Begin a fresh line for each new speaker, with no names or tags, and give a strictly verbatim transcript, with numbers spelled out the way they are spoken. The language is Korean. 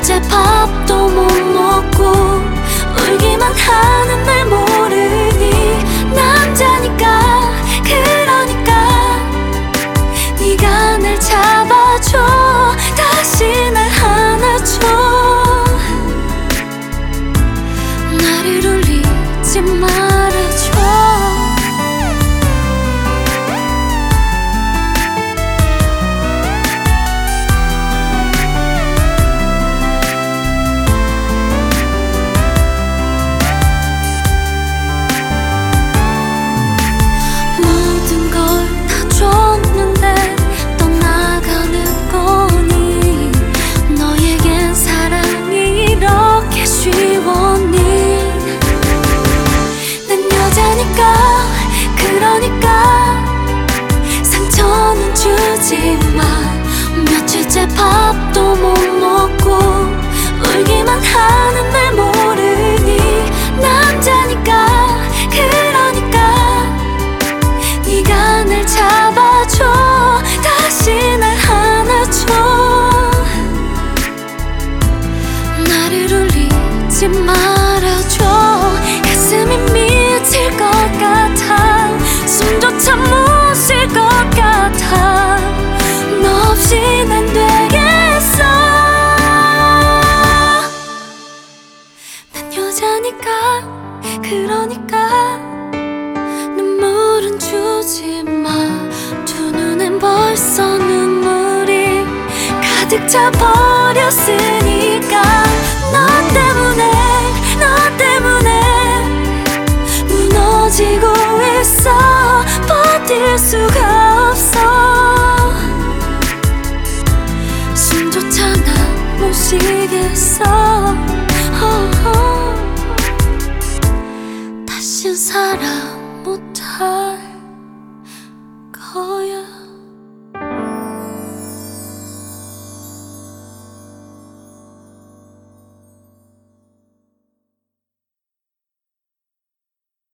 며칠째 밥도 못 먹고 울기만 하는 날 모르니 남자니까 그러니까 네가 날 잡아줘 다시 날 안아줘 나를 울리지 말아줘 그러니까 상처는 주지 마 며칠째 밥도 못 먹고 울기만 하는 날 모르니 남자니까 그러니까 네가 날 잡아줘 다시 날 안아줘 나를 울리지 말아줘 가슴이 미칠 것 같아 숨조차 못 쉴 것 같아 너 없인 안 되겠어 난 여자니까 그러니까 눈물은 주지 마 두 눈엔 벌써 눈물이 가득 차버렸으니까 너 때문에 너 때문에 무너지고 있어 버틸 수가 없어 숨조차 난 못 쉬겠어 다신 사람